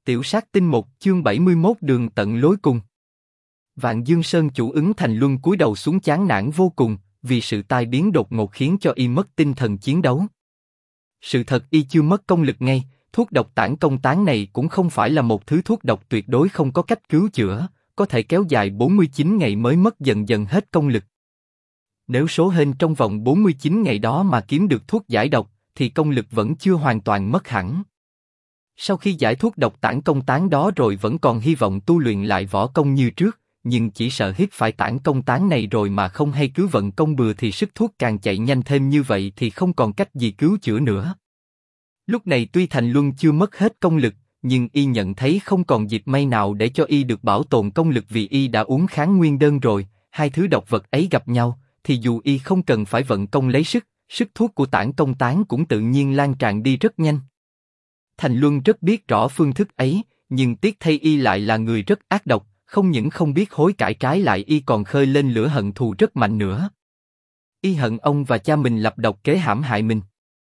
Tiểu sát tinh 1 chương 71 đường tận lối cùng. Vạn Dương Sơn chủ Ứng Thành Luân cúi đầu xuống chán nản vô cùng, vì sự tai biến đột ngột khiến cho y mất tinh thần chiến đấu. Sự thật y chưa mất công lực ngay, thuốc độc tản công tán này cũng không phải là một thứ thuốc độc tuyệt đối không có cách cứu chữa, có thể kéo dài 49 ngày mới mất dần dần hết công lực. Nếu số hên trong vòng 49 ngày đó mà kiếm được thuốc giải độc, thì công lực vẫn chưa hoàn toàn mất hẳn. Sau khi giải thuốc độc tản công tán đó rồi vẫn còn hy vọng tu luyện lại võ công như trước, nhưng chỉ sợ hít phải tản công tán này rồi mà không hay cứ vận công bừa thì sức thuốc càng chạy nhanh thêm như vậy thì không còn cách gì cứu chữa nữa. Lúc này tuy Thành Luân chưa mất hết công lực, nhưng y nhận thấy không còn dịp may nào để cho y được bảo tồn công lực vì y đã uống kháng nguyên đơn rồi, hai thứ độc vật ấy gặp nhau, thì dù y không cần phải vận công lấy sức, sức thuốc của tản công tán cũng tự nhiên lan tràn đi rất nhanh. Thành Luân rất biết rõ phương thức ấy, nhưng tiếc thay y lại là người rất ác độc, không những không biết hối cải trái lại y còn khơi lên lửa hận thù rất mạnh nữa. Y hận ông và cha mình lập độc kế hãm hại mình.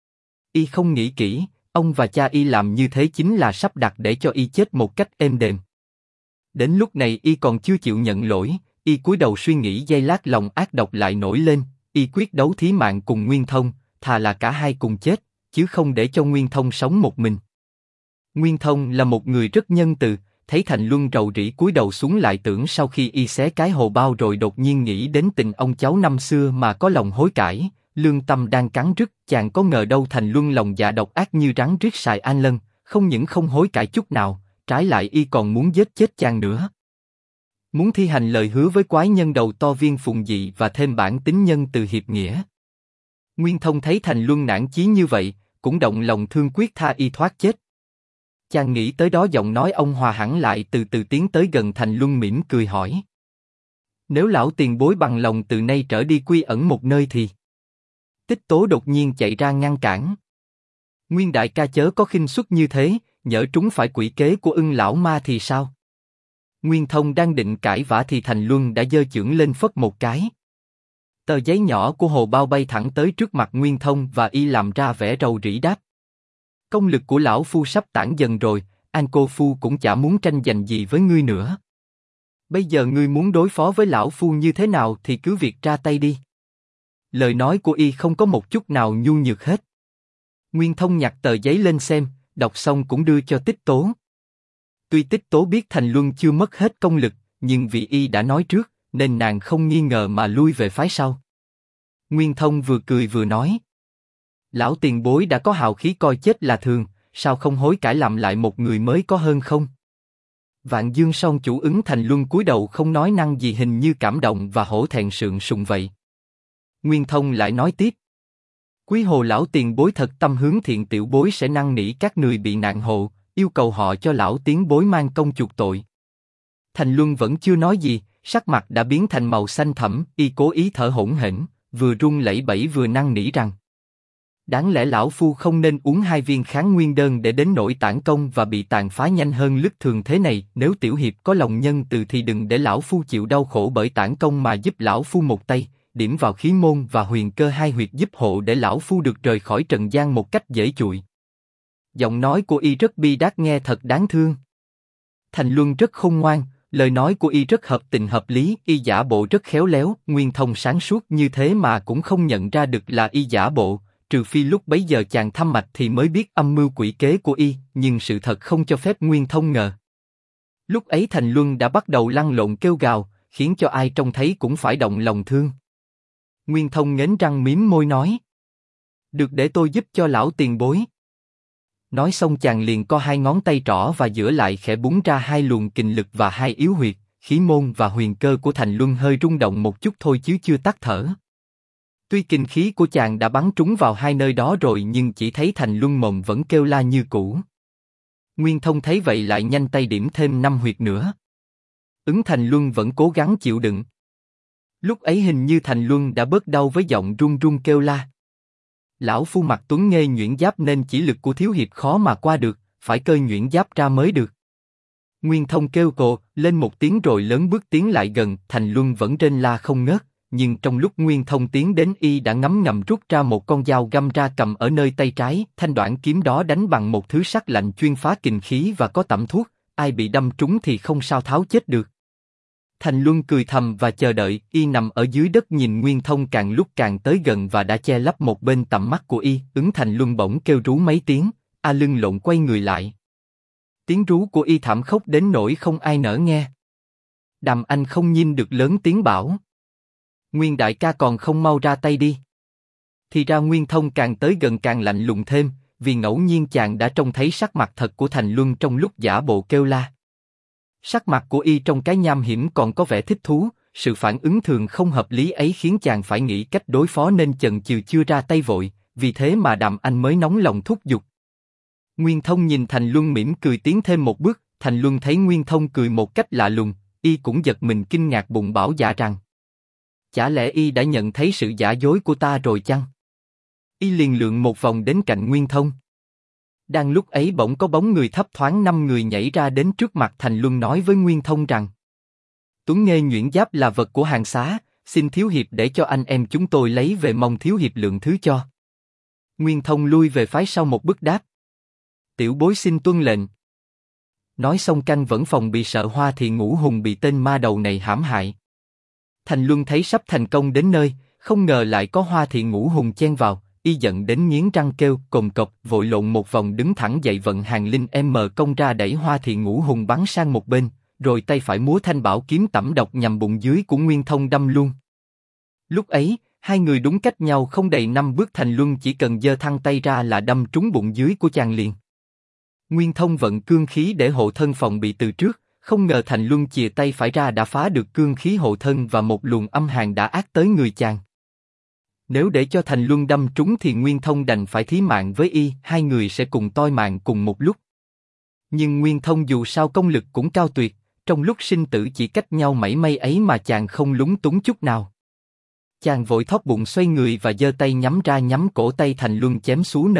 Y không nghĩ kỹ, ông và cha y làm như thế chính là sắp đặt để cho y chết một cách êm đềm. Đến lúc này y còn chưa chịu nhận lỗi, y cúi đầu suy nghĩ giây lát lòng ác độc lại nổi lên, y quyết đấu thí mạng cùng Nguyên Thông, thà là cả hai cùng chết, chứ không để cho Nguyên Thông sống một mình. Nguyên Thông là một người rất nhân từ, thấy Thành Luân rầu rĩ cúi đầu xuống lại tưởng sau khi y xé cái hồ bao rồi đột nhiên nghĩ đến tình ông cháu năm xưa mà có lòng hối cải, lương tâm đang cắn rứt, chàng có ngờ đâu Thành Luân lòng dạ độc ác như rắn riết sài An Lân, không những không hối cải chút nào, trái lại y còn muốn giết chết chàng nữa. Muốn thi hành lời hứa với quái nhân đầu to Viên Phùng Dị và thêm bản tính nhân từ hiệp nghĩa. Nguyên Thông thấy Thành Luân nản chí như vậy, cũng động lòng thương quyết tha y thoát chết. Chàng nghĩ tới đó giọng nói ông hòa hẳn lại từ từ tiến tới gần Thành Luân mỉm cười hỏi. Nếu lão tiền bối bằng lòng từ nay trở đi quy ẩn một nơi thì... Tích Tố đột nhiên chạy ra ngăn cản. Nguyên đại ca chớ có khinh suất như thế, nhỡ trúng phải quỷ kế của Ưng lão ma thì sao? Nguyên Thông đang định cãi vã thì Thành Luân đã giơ chưởng lên phất một cái. Tờ giấy nhỏ của hồ bao bay thẳng tới trước mặt Nguyên Thông và y làm ra vẻ rầu rĩ đáp. Công lực của lão phu sắp tản dần rồi, An cô phu cũng chả muốn tranh giành gì với ngươi nữa. Bây giờ ngươi muốn đối phó với lão phu như thế nào thì cứ việc ra tay đi. Lời nói của y không có một chút nào nhu nhược hết. Nguyên Thông nhặt tờ giấy lên xem, đọc xong cũng đưa cho Tích Tố. Tuy Tích Tố biết Thành Luân chưa mất hết công lực, nhưng vì y đã nói trước, nên nàng không nghi ngờ mà lui về phái sau. Nguyên Thông vừa cười vừa nói. Lão tiền bối đã có hào khí coi chết là thường, sao không hối cải làm lại một người mới có hơn không? Vạn Dương Sơn chủ Ứng Thành Luân cúi đầu không nói năng gì hình như cảm động và hổ thẹn sượng sùng vậy. Nguyên Thông lại nói tiếp. Quý hồ lão tiền bối thật tâm hướng thiện tiểu bối sẽ năn nỉ các người bị nạn hộ, yêu cầu họ cho lão tiền bối mang công chuộc tội. Thành Luân vẫn chưa nói gì, sắc mặt đã biến thành màu xanh thẫm, y cố ý thở hổn hển, vừa run lẩy bẩy vừa năn nỉ rằng. Đáng lẽ lão phu không nên uống 2 viên kháng nguyên đơn để đến nỗi tản công và bị tàn phá nhanh hơn lướt thường thế này. Nếu tiểu hiệp có lòng nhân từ thì đừng để lão phu chịu đau khổ bởi tản công mà giúp lão phu một tay, điểm vào khí môn và huyền cơ hai huyệt giúp hộ để lão phu được rời khỏi trần gian một cách dễ chụi. Giọng nói của y rất bi đát nghe thật đáng thương. Thành Luân rất khôn ngoan, lời nói của y rất hợp tình hợp lý, y giả bộ rất khéo léo. Nguyên Thông sáng suốt như thế mà cũng không nhận ra được là y giả bộ. Trừ phi lúc bấy giờ chàng thăm mạch thì mới biết âm mưu quỷ kế của y, nhưng sự thật không cho phép Nguyên Thông ngờ. Lúc ấy Thành Luân đã bắt đầu lăn lộn kêu gào, khiến cho ai trông thấy cũng phải động lòng thương. Nguyên Thông nghiến răng mím môi nói. Được để tôi giúp cho lão tiền bối. Nói xong chàng liền co 2 ngón tay trỏ và giữa lại khẽ búng ra 2 luồng kình lực và 2 yếu huyệt, khí môn và huyền cơ của Thành Luân hơi rung động một chút thôi chứ chưa tắt thở. Tuy kinh khí của chàng đã bắn trúng vào 2 nơi đó rồi nhưng chỉ thấy Thành Luân mồm vẫn kêu la như cũ. Nguyên Thông thấy vậy lại nhanh tay điểm thêm 5 huyệt nữa. Ứng Thành Luân vẫn cố gắng chịu đựng. Lúc ấy hình như Thành Luân đã bớt đau với giọng run run kêu la. Lão phu mặc tuấn nghê nhuyễn giáp nên chỉ lực của thiếu hiệp khó mà qua được, phải cơi nhuyễn giáp ra mới được. Nguyên Thông kêu cồ lên một tiếng rồi lớn bước tiến lại gần. Thành Luân vẫn rên la không ngớt, nhưng trong lúc Nguyên Thông tiến đến y đã ngấm ngầm rút ra một con dao găm ra cầm ở nơi tay trái, thanh đoạn kiếm đó đánh bằng một thứ sắc lạnh chuyên phá kình khí và có tẩm thuốc, ai bị đâm trúng thì không sao tháo chết được. Thành Luân cười thầm và chờ đợi, y nằm ở dưới đất nhìn Nguyên Thông càng lúc càng tới gần và đã che lấp một bên tầm mắt của y. Thành Luân bỗng kêu rú mấy tiếng, lưng lộn quay người lại. Tiếng rú của y thảm khốc đến nỗi không ai nỡ nghe. Đàm Anh không nhìn được lớn tiếng bảo: Nguyên đại ca còn không mau ra tay đi. Thì ra Nguyên Thông càng tới gần càng lạnh lùng thêm, vì ngẫu nhiên chàng đã trông thấy sắc mặt thật của Thành Luân trong lúc giả bộ kêu la. Sắc mặt của y trong cái nham hiểm còn có vẻ thích thú, sự phản ứng thường không hợp lý ấy khiến chàng phải nghĩ cách đối phó nên chần chừ chưa ra tay vội, vì thế mà Đàm Anh mới nóng lòng thúc giục. Nguyên Thông nhìn Thành Luân mỉm cười tiến thêm một bước, Thành Luân thấy Nguyên Thông cười một cách lạ lùng, y cũng giật mình kinh ngạc bụng bảo dạ rằng: chả lẽ y đã nhận thấy sự giả dối của ta rồi chăng? Y liền lượn một vòng đến cạnh Nguyên Thông. Đang lúc ấy bỗng có bóng người thấp thoáng 5 người nhảy ra đến trước mặt Thành Luân nói với Nguyên Thông rằng: Tuấn Nghê nhuyễn giáp là vật của hàng xá, xin thiếu hiệp để cho anh em chúng tôi lấy về, mong thiếu hiệp lượng thứ cho. Nguyên Thông lui về phái sau một bước đáp: Tiểu bối xin tuân lệnh. Nói xong canh vẫn phòng bị sợ Hoa Thị Ngũ Hùng bị tên ma đầu này hãm hại. Thành Luân thấy sắp thành công đến nơi, không ngờ lại có Hoa Thị Ngũ Hùng chen vào, y giận đến nghiến răng kêu cồm cộp, vội lộn một vòng đứng thẳng dậy vận hàng linh công ra đẩy Hoa Thị Ngũ Hùng bắn sang một bên, rồi tay phải múa thanh bảo kiếm tẩm độc nhằm bụng dưới của Nguyên Thông đâm luôn. Lúc ấy, hai người đúng cách nhau không đầy 5 bước, Thành Luân chỉ cần giơ thăng tay ra là đâm trúng bụng dưới của chàng liền. Nguyên Thông vận cương khí để hộ thân phòng bị từ trước, không ngờ Thành Luân chìa tay phải ra đã phá được cương khí hộ thân và một luồng âm hàn đã ác tới người chàng. Nếu để cho Thành Luân đâm trúng thì Nguyên Thông đành phải thí mạng với y, hai người sẽ cùng toi mạng cùng một lúc. Nhưng Nguyên Thông dù sao công lực cũng cao tuyệt, trong lúc sinh tử chỉ cách nhau mảy may ấy mà chàng không lúng túng chút nào. Chàng vội thóp bụng xoay người và giơ tay nhắm ra nhắm cổ tay Thành Luân chém xuống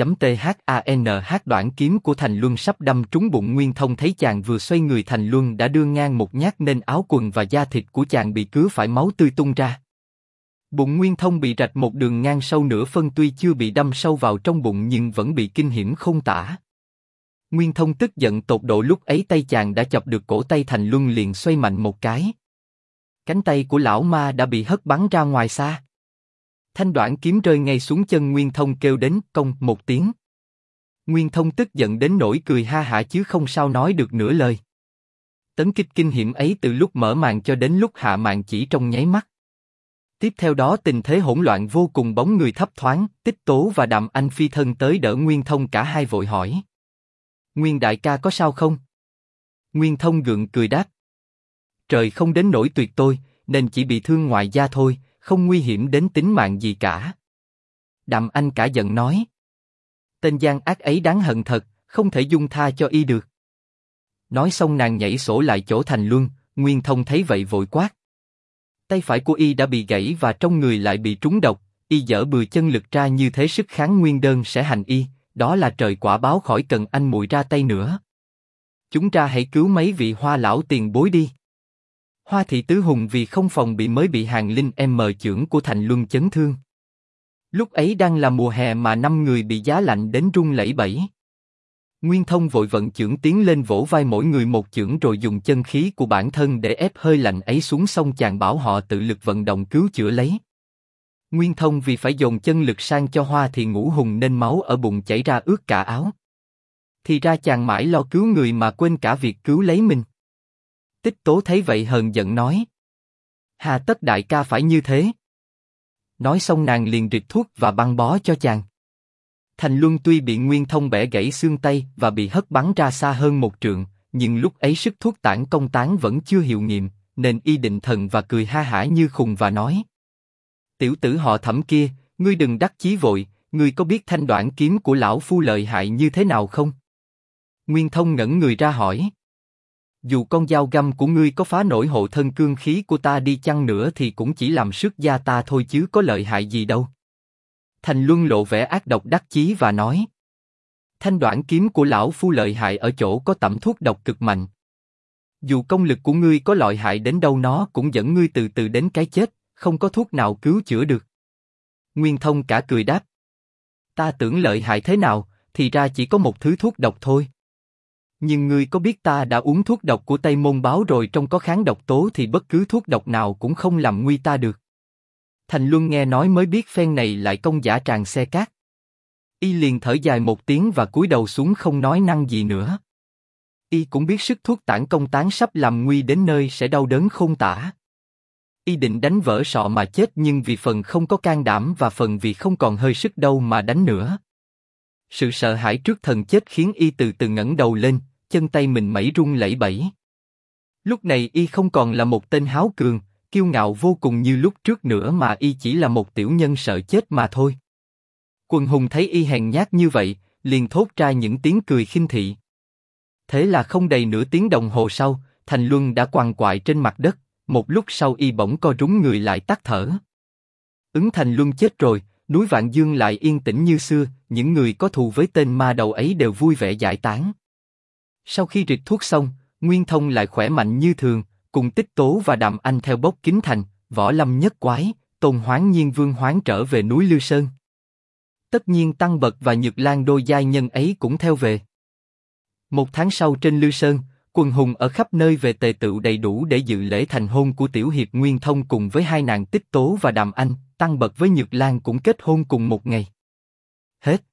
NG.THANH. Đoạn kiếm của Thành Luân sắp đâm trúng bụng Nguyên Thông, thấy chàng vừa xoay người Thành Luân đã đưa ngang một nhát nên áo quần và da thịt của chàng bị cứa phải máu tươi tung ra. Bụng Nguyên Thông bị rạch một đường ngang sâu nửa phân, tuy chưa bị đâm sâu vào trong bụng nhưng vẫn bị kinh hiểm không tả. Nguyên Thông tức giận tột độ, lúc ấy tay chàng đã chọc được cổ tay Thành Luân liền xoay mạnh một cái. Cánh tay của lão ma đã bị hất bắn ra ngoài xa. Thanh đoạn kiếm rơi ngay xuống chân Nguyên Thông, kêu đến cong một tiếng. Nguyên Thông tức giận đến nỗi cười ha hả chứ không sao nói được nửa lời. Tấn kích kinh hiểm ấy từ lúc mở màn cho đến lúc hạ màn chỉ trong nháy mắt. Tiếp theo đó tình thế hỗn loạn vô cùng, bóng người thấp thoáng, Tích Tố và Đàm Anh phi thân tới đỡ Nguyên Thông, cả hai vội hỏi: Nguyên đại ca có sao không? Nguyên Thông gượng cười đáp: Trời không đến nỗi tuyệt tôi, nên chỉ bị thương ngoài da thôi, không nguy hiểm đến tính mạng gì cả. Đàm Anh cả giận nói: Tên gian ác ấy đáng hận thật, không thể dung tha cho y được. Nói xong nàng nhảy sổ lại chỗ Thành Luân. Nguyên Thông thấy vậy vội quát: Tay phải của y đã bị gãy và trong người lại bị trúng độc, y dở bừa chân lực ra như thế sức kháng nguyên đơn sẽ hành y, đó là trời quả báo, khỏi cần anh muội ra tay nữa. Chúng ta hãy cứu mấy vị Hoa lão tiền bối đi. Hoa Thị Tứ Hùng vì không phòng bị mới bị hàng linh chưởng của Thành Luân chấn thương. Lúc ấy đang là mùa hè mà 5 người bị giá lạnh đến run lẩy bẩy. Nguyên Thông vội vận chưởng tiến lên vỗ vai mỗi người một chưởng, rồi dùng chân khí của bản thân để ép hơi lạnh ấy xuống, xong chàng bảo họ tự lực vận động cứu chữa lấy. Nguyên Thông vì phải dồn chân lực sang cho Hoa Thị Ngũ Hùng nên máu ở bụng chảy ra ướt cả áo. Thì ra chàng mãi lo cứu người mà quên cả việc cứu lấy mình. Tích Tố thấy vậy hờn giận nói: Hà tất đại ca phải như thế. Nói xong nàng liền rịt thuốc và băng bó cho chàng. Thành Luân tuy bị Nguyên Thông bẻ gãy xương tay và bị hất bắn ra xa hơn 1 trượng, nhưng lúc ấy sức thuốc tản công tán vẫn chưa hiệu nghiệm, nên y định thần và cười ha hả như khùng và nói: Tiểu tử họ Thẩm kia, ngươi đừng đắc chí vội, ngươi có biết thanh đoạn kiếm của lão phu lợi hại như thế nào không? Nguyên Thông ngẩng người ra hỏi: Dù con dao găm của ngươi có phá nổi hộ thân cương khí của ta đi chăng nữa thì cũng chỉ làm sức da ta thôi chứ có lợi hại gì đâu. Thành Luân lộ vẻ ác độc đắc chí và nói: Thanh đoạn kiếm của lão phu lợi hại ở chỗ có tẩm thuốc độc cực mạnh. Dù công lực của ngươi có lợi hại đến đâu nó cũng dẫn ngươi từ từ đến cái chết, không có thuốc nào cứu chữa được. Nguyên Thông cả cười đáp. Ta tưởng lợi hại thế nào, thì ra chỉ có một thứ thuốc độc thôi. Nhưng ngươi có biết ta đã uống thuốc độc của Tây Môn Báo rồi, trong có kháng độc tố thì bất cứ thuốc độc nào cũng không làm nguy ta được. Thành Luân nghe nói mới biết phen này lại công giả tràng xe cát. Y liền thở dài một tiếng và cúi đầu xuống không nói năng gì nữa. Y cũng biết sức thuốc tản công tán sắp làm nguy đến nơi sẽ đau đớn khôn tả. Y định đánh vỡ sọ mà chết, nhưng vì phần không có can đảm và phần vì không còn hơi sức đâu mà đánh nữa. Sự sợ hãi trước thần chết khiến Y từ từ ngẩng đầu lên, chân tay mình mẩy run lẩy bẩy. Lúc này Y không còn là một tên háo cường, kiêu ngạo vô cùng như lúc trước nữa, mà Y chỉ là một tiểu nhân sợ chết mà thôi. Quần hùng thấy Y hèn nhát như vậy, liền thốt ra những tiếng cười khinh thị. Thế là không đầy nửa tiếng đồng hồ sau, Thành Luân đã quằn quại trên mặt đất. Một lúc sau Y bỗng co rúm người lại tắt thở. Thành Luân chết rồi, núi Vạn Dương lại yên tĩnh như xưa, những người có thù với tên ma đầu ấy đều vui vẻ giải tán. Sau khi rịt thuốc xong, Nguyên Thông lại khỏe mạnh như thường, cùng Tích Tố và Đàm Anh theo Bốc Kính Thành, Võ Lâm Nhất Quái, Tôn Hoán Nhiên Vương Hoán trở về núi Lư Sơn. Tất nhiên Tăng Bật và Nhược Lan đôi giai nhân ấy cũng theo về. Một tháng sau trên Lư Sơn, quần hùng ở khắp nơi về tề tựu đầy đủ để dự lễ thành hôn của tiểu hiệp Nguyên Thông cùng với hai nàng Tích Tố và Đàm Anh. Tăng Bật với Nhược Lan cũng kết hôn cùng một ngày. Hết.